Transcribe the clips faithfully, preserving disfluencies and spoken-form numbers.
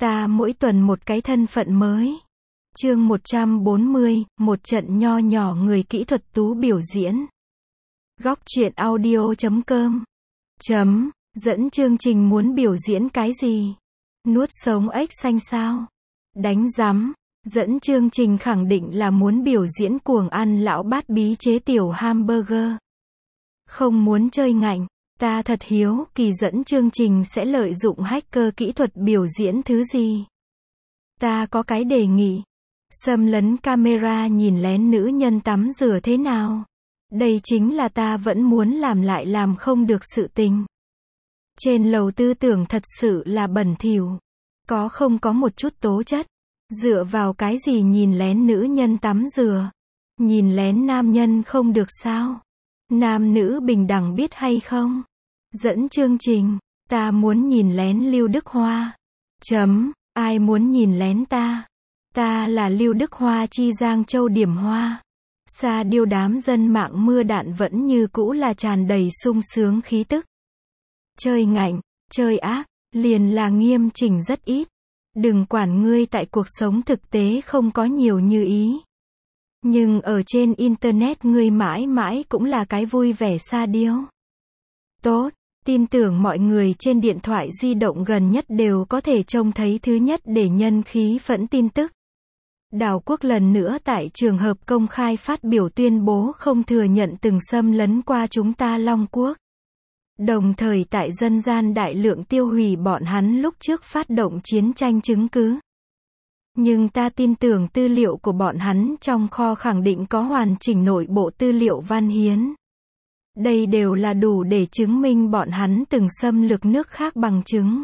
Ta mỗi tuần một cái thân phận mới. Chương một trăm bốn mươi, một trận nho nhỏ người kỹ thuật tú biểu diễn. Góc truyện audio chấm com. Chấm, dẫn chương trình muốn biểu diễn cái gì? Nuốt sống ếch xanh sao? Đánh rắm. Dẫn chương trình khẳng định là muốn biểu diễn cuồng ăn lão bát bí chế tiểu hamburger. Không muốn chơi ngạnh. Ta thật hiếu kỳ dẫn chương trình sẽ lợi dụng hacker kỹ thuật biểu diễn thứ gì. Ta có cái đề nghị. Xâm lấn camera nhìn lén nữ nhân tắm rửa thế nào? Đây chính là ta vẫn muốn làm lại làm không được sự tình. Trên lầu tư tưởng thật sự là bẩn thỉu. Có không có một chút tố chất. Dựa vào cái gì nhìn lén nữ nhân tắm rửa? Nhìn lén nam nhân không được sao? Nam nữ bình đẳng biết hay không? Dẫn chương trình, ta muốn nhìn lén Lưu Đức Hoa. Chấm, ai muốn nhìn lén ta? Ta là Lưu Đức Hoa chi Giang Châu điểm hoa. Sa điêu đám dân mạng mưa đạn vẫn như cũ là tràn đầy sung sướng khí tức. Chơi ngạnh, chơi ác, liền là nghiêm chỉnh rất ít. Đừng quản ngươi tại cuộc sống thực tế không có nhiều như ý. Nhưng ở trên internet ngươi mãi mãi cũng là cái vui vẻ sa điêu. Tốt, tin tưởng mọi người trên điện thoại di động gần nhất đều có thể trông thấy thứ nhất để nhân khí phẫn tin tức. Đào Quốc lần nữa tại trường hợp công khai phát biểu tuyên bố không thừa nhận từng xâm lấn qua chúng ta Long Quốc. Đồng thời tại dân gian đại lượng tiêu hủy bọn hắn lúc trước phát động chiến tranh chứng cứ. Nhưng ta tin tưởng tư liệu của bọn hắn trong kho khẳng định có hoàn chỉnh nội bộ tư liệu văn hiến. Đây đều là đủ để chứng minh bọn hắn từng xâm lược nước khác bằng chứng.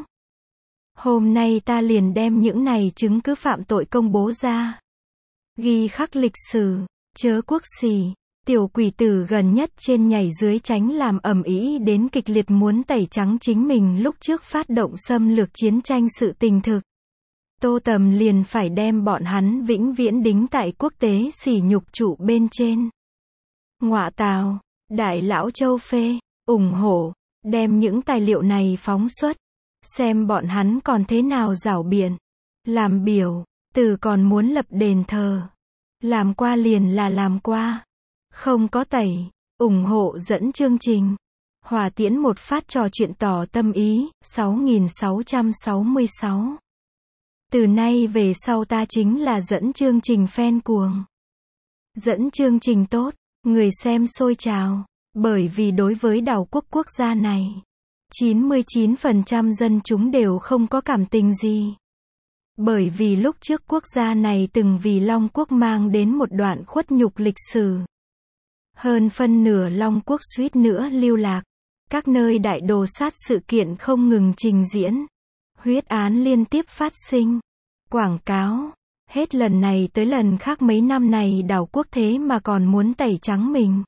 Hôm nay ta liền đem những này chứng cứ phạm tội công bố ra. Ghi khắc lịch sử, chớ quốc xỉ. Tiểu quỷ tử gần nhất trên nhảy dưới tránh làm ầm ĩ đến kịch liệt muốn tẩy trắng chính mình lúc trước phát động xâm lược chiến tranh sự tình thực. Tô Tầm liền phải đem bọn hắn vĩnh viễn đính tại quốc tế sỉ nhục trụ bên trên. Ngọa tào, Đại lão Châu phê, ủng hộ, đem những tài liệu này phóng xuất. Xem bọn hắn còn thế nào giảo biện. Làm biểu, từ còn muốn lập đền thờ. Làm qua liền là làm qua. Không có tẩy, ủng hộ dẫn chương trình. Hòa tiễn một phát trò chuyện tỏ tâm ý, sáu nghìn sáu trăm sáu mươi sáu. Từ nay về sau ta chính là dẫn chương trình fan cuồng. Dẫn chương trình tốt, người xem sôi trào, bởi vì đối với Đào Quốc quốc gia này, chín mươi chín phần trăm dân chúng đều không có cảm tình gì. Bởi vì lúc trước quốc gia này từng vì Long Quốc mang đến một đoạn khuất nhục lịch sử. Hơn phân nửa Long Quốc suýt nữa lưu lạc. Các nơi đại đồ sát sự kiện không ngừng trình diễn. Huyết án liên tiếp phát sinh. Quảng cáo. Hết lần này tới lần khác mấy năm này Đào Quốc thế mà còn muốn tẩy trắng mình.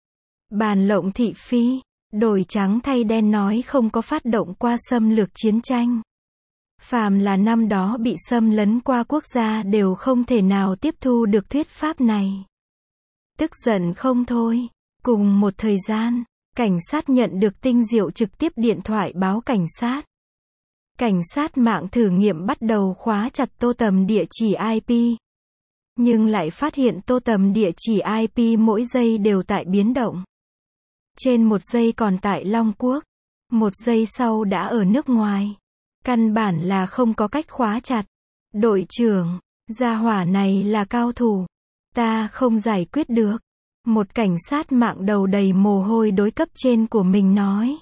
Bàn lộng thị phi. Đổi trắng thay đen nói không có phát động qua xâm lược chiến tranh. Phàm là năm đó bị xâm lấn qua quốc gia đều không thể nào tiếp thu được thuyết pháp này. Tức giận không thôi. Cùng một thời gian, cảnh sát nhận được tinh diệu trực tiếp điện thoại báo cảnh sát. Cảnh sát mạng thử nghiệm bắt đầu khóa chặt Tô Tầm địa chỉ i pê. Nhưng lại phát hiện Tô Tầm địa chỉ i pê mỗi giây đều tại biến động. Trên một giây còn tại Long Quốc, một giây sau đã ở nước ngoài. Căn bản là không có cách khóa chặt. Đội trưởng, gia hỏa này là cao thủ. Ta không giải quyết được. Một cảnh sát mạng đầu đầy mồ hôi đối cấp trên của mình nói.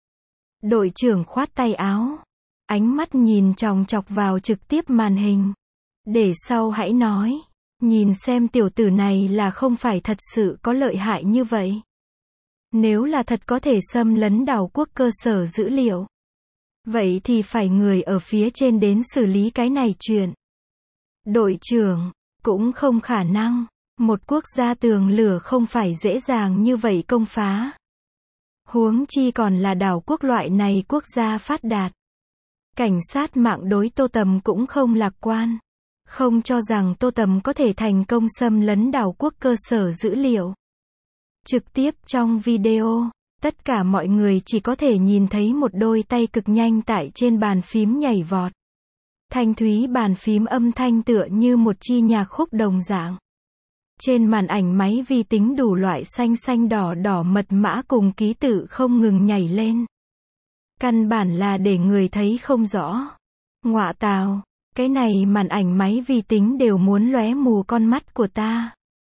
Đội trưởng khoát tay áo. Ánh mắt nhìn chòng chọc vào trực tiếp màn hình. Để sau hãy nói. Nhìn xem tiểu tử này là không phải thật sự có lợi hại như vậy. Nếu là thật có thể xâm lấn Đào Quốc cơ sở dữ liệu. Vậy thì phải người ở phía trên đến xử lý cái này chuyện. Đội trưởng, cũng không khả năng. Một quốc gia tường lửa không phải dễ dàng như vậy công phá. Huống chi còn là Đào Quốc loại này quốc gia phát đạt. Cảnh sát mạng đối Tô Tầm cũng không lạc quan. Không cho rằng Tô Tầm có thể thành công xâm lấn Đào Quốc cơ sở dữ liệu. Trực tiếp trong video, tất cả mọi người chỉ có thể nhìn thấy một đôi tay cực nhanh tại trên bàn phím nhảy vọt. Thanh thúy bàn phím âm thanh tựa như một chi nhạc khúc đồng dạng. Trên màn ảnh máy vi tính đủ loại xanh xanh đỏ đỏ mật mã cùng ký tự không ngừng nhảy lên. Căn bản là để người thấy không rõ. Ngọa tào, cái này màn ảnh máy vi tính đều muốn lóe mù con mắt của ta.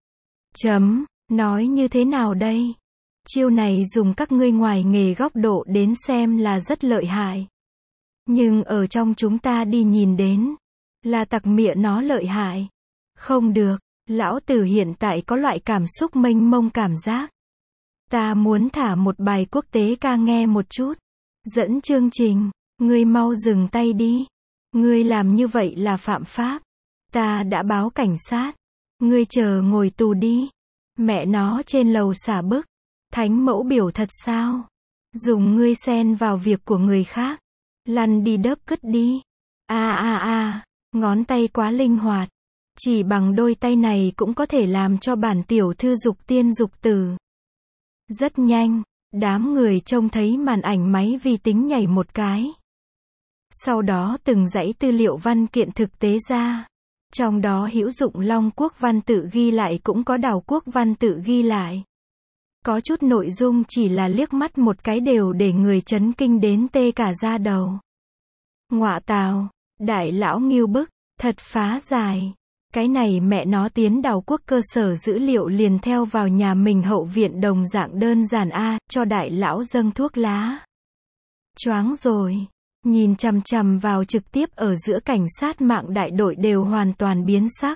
Chấm, nói như thế nào đây? Chiêu này dùng các ngươi ngoài nghề góc độ đến xem là rất lợi hại. Nhưng ở trong chúng ta đi nhìn đến, là tặc mịa nó lợi hại. Không được, lão tử hiện tại có loại cảm xúc mênh mông cảm giác. Ta muốn thả một bài quốc tế ca nghe một chút. Dẫn chương trình, ngươi mau dừng tay đi. Ngươi làm như vậy là phạm pháp. Ta đã báo cảnh sát. Ngươi chờ ngồi tù đi. Mẹ nó trên lầu xả bức. Thánh mẫu biểu thật sao? Dùng ngươi xen vào việc của người khác. Lăn đi đớp cứt đi. A a a, ngón tay quá linh hoạt. Chỉ bằng đôi tay này cũng có thể làm cho bản tiểu thư dục tiên dục tử. Rất nhanh, đám người trông thấy màn ảnh máy vi tính nhảy một cái. Sau đó từng dãy tư liệu văn kiện thực tế ra. Trong đó hữu dụng Long Quốc văn tự ghi lại cũng có Đào Quốc văn tự ghi lại. Có chút nội dung chỉ là liếc mắt một cái đều để người chấn kinh đến tê cả da đầu. Ngọa tào, đại lão nghiêu bức, thật phá giải. Cái này mẹ nó tiến Đào Quốc cơ sở dữ liệu liền theo vào nhà mình hậu viện đồng dạng đơn giản a, cho đại lão dâng thuốc lá. Choáng rồi. Nhìn chằm chằm vào trực tiếp ở giữa cảnh sát mạng đại đội đều hoàn toàn biến sắc.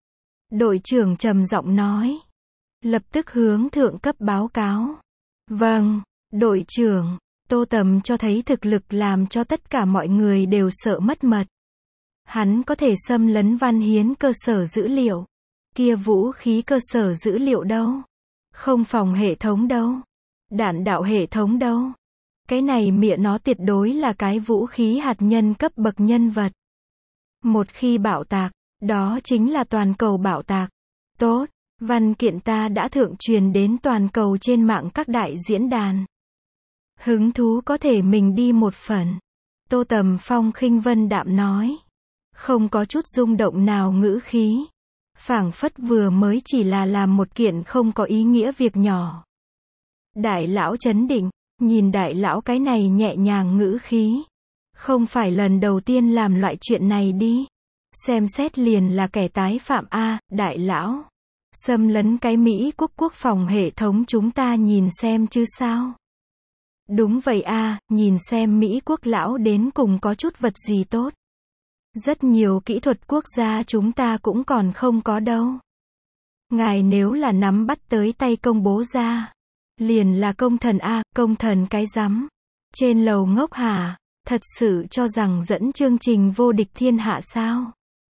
Đội trưởng trầm giọng nói. Lập tức hướng thượng cấp báo cáo. Vâng, đội trưởng, Tô Tầm cho thấy thực lực làm cho tất cả mọi người đều sợ mất mật. Hắn có thể xâm lấn Văn Hiến cơ sở dữ liệu. Kia vũ khí cơ sở dữ liệu đâu? Không phòng hệ thống đâu? Đạn đạo hệ thống đâu? Cái này mịa nó tuyệt đối là cái vũ khí hạt nhân cấp bậc nhân vật. Một khi bạo tạc, đó chính là toàn cầu bạo tạc. Tốt, văn kiện ta đã thượng truyền đến toàn cầu trên mạng các đại diễn đàn. Hứng thú có thể mình đi một phần. Tô Tầm Phong khinh vân đạm nói. Không có chút rung động nào ngữ khí. Phảng phất vừa mới chỉ là làm một kiện không có ý nghĩa việc nhỏ. Đại lão chấn định. Nhìn đại lão cái này nhẹ nhàng ngữ khí. Không phải lần đầu tiên làm loại chuyện này đi. Xem xét liền là kẻ tái phạm a, đại lão. Xâm lấn cái Mỹ quốc quốc phòng hệ thống chúng ta nhìn xem chứ sao. Đúng vậy a, nhìn xem Mỹ quốc lão đến cùng có chút vật gì tốt. Rất nhiều kỹ thuật quốc gia chúng ta cũng còn không có đâu. Ngài nếu là nắm bắt tới tay công bố ra. Liền là công thần a, công thần cái rắm. Trên lầu ngốc hả, thật sự cho rằng dẫn chương trình vô địch thiên hạ sao?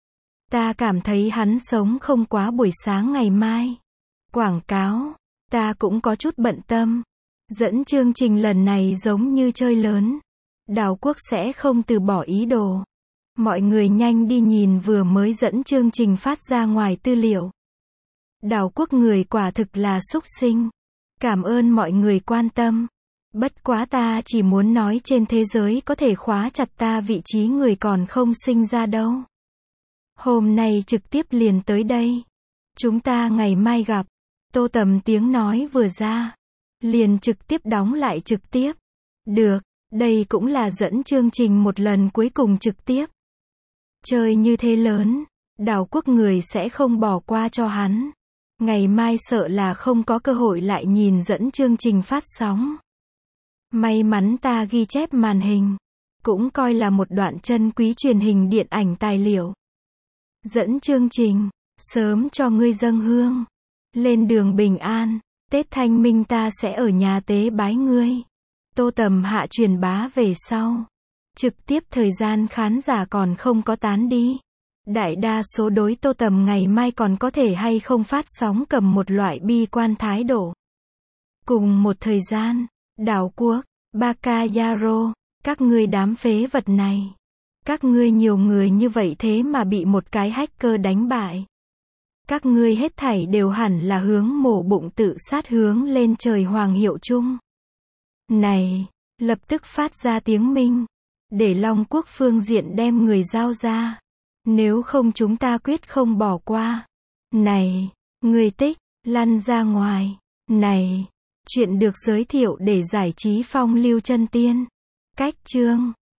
Ta cảm thấy hắn sống không quá buổi sáng ngày mai. Quảng cáo, ta cũng có chút bận tâm. Dẫn chương trình lần này giống như chơi lớn. Đào Quốc sẽ không từ bỏ ý đồ. Mọi người nhanh đi nhìn vừa mới dẫn chương trình phát ra ngoài tư liệu. Đào Quốc người quả thực là xúc sinh. Cảm ơn mọi người quan tâm. Bất quá ta chỉ muốn nói trên thế giới có thể khóa chặt ta vị trí người còn không sinh ra đâu. Hôm nay trực tiếp liền tới đây. Chúng ta ngày mai gặp. Tô Tầm tiếng nói vừa ra. Liền trực tiếp đóng lại trực tiếp. Được, đây cũng là dẫn chương trình một lần cuối cùng trực tiếp. Chơi như thế lớn, Đào Quốc người sẽ không bỏ qua cho hắn. Ngày mai sợ là không có cơ hội lại nhìn dẫn chương trình phát sóng. May mắn ta ghi chép màn hình. Cũng coi là một đoạn chân quý truyền hình điện ảnh tài liệu. Dẫn chương trình, sớm cho ngươi dâng hương. Lên đường bình an, Tết Thanh Minh ta sẽ ở nhà tế bái ngươi. Tô Tầm hạ truyền bá về sau. Trực tiếp thời gian khán giả còn không có tán đi. Đại đa số đối Tô Tầm ngày mai còn có thể hay không phát sóng cầm một loại bi quan thái độ. Cùng một thời gian, Đào Quốc, Bacayaro, các ngươi đám phế vật này. Các ngươi nhiều người như vậy thế mà bị một cái hacker đánh bại. Các ngươi hết thảy đều hẳn là hướng mổ bụng tự sát hướng lên trời hoàng hiệu chung. Này, lập tức phát ra tiếng minh. để Long Quốc phương diện đem người giao ra. Nếu không chúng ta quyết không bỏ qua. Này, người Tích, lăn ra ngoài. Này, chuyện được giới thiệu để giải trí phong lưu chân tiên. Cách chương